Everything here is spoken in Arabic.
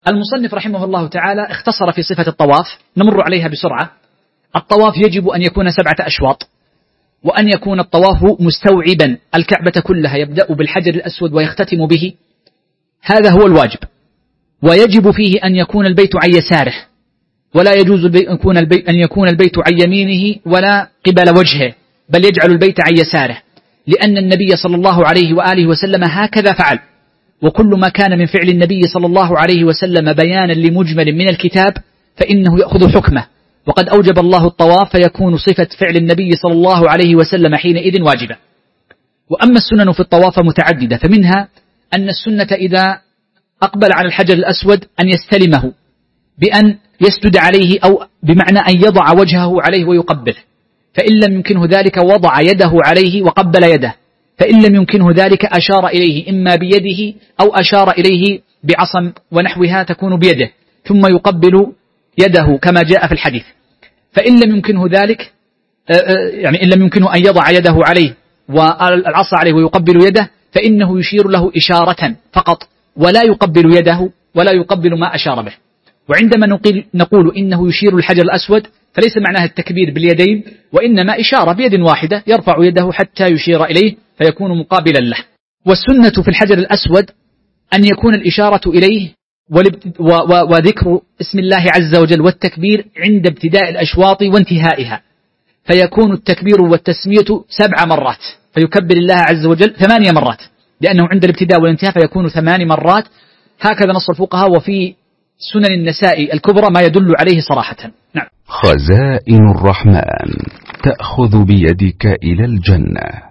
المصنف رحمه الله تعالى اختصر في صفة الطواف، نمر عليها بسرعة. الطواف يجب أن يكون 7 أشواط، وأن يكون الطواف مستوعبا الكعبة كلها، يبدأ بالحجر الأسود ويختتم به، هذا هو الواجب. ويجب فيه أن يكون البيت عن يساره، ولا يجوز أن يكون البيت عن يمينه ولا قبل وجهه، بل يجعل البيت عن يساره، لأن النبي صلى الله عليه وآله وسلم هكذا فعل. وكل ما كان من فعل النبي صلى الله عليه وسلم بيانا لمجمل من الكتاب فإنه يأخذ حكمه، وقد أوجب الله الطواف فيكون صفة فعل النبي صلى الله عليه وسلم حينئذ واجبة. وأما السنن في الطواف متعددة، فمنها أن السنة إذا أقبل على الحجر الأسود أن يستلمه بأن يسجد عليه، أو بمعنى أن يضع وجهه عليه ويقبله، فإن لم يمكنه ذلك وضع يده عليه وقبل يده، فإن لم يمكنه ذلك أشار إليه إما بيده أو أشار إليه بعصا ونحوها تكون بيده، ثم يقبل يده كما جاء في الحديث. فإن لم يمكنه ذلك، يعني إن لم يمكنه أن يضع يده عليه والعصا عليه ويقبل يده، فإنه يشير له إشارة فقط، ولا يقبل يده ولا يقبل ما أشار به. وعندما نقول إنه يشير الحجر الأسود فليس معناها التكبير باليدين، وإنما إشارة بيد واحدة، يرفع يده حتى يشير إليه فيكون مقابلا له. والسنة في الحجر الأسود أن يكون الإشارة إليه وذكر اسم الله عز وجل والتكبير عند ابتداء الأشواط وانتهائها، فيكون التكبير والتسمية 7 مرات، فيكبر الله عز وجل 8 مرات، لأنه عند الابتداء والانتهاء فيكون 8 مرات، هكذا نص الفقهاء. وفي سنن النساء الكبرى ما يدل عليه صراحة. نعم. خزائن الرحمن تأخذ بيدك إلى الجنة.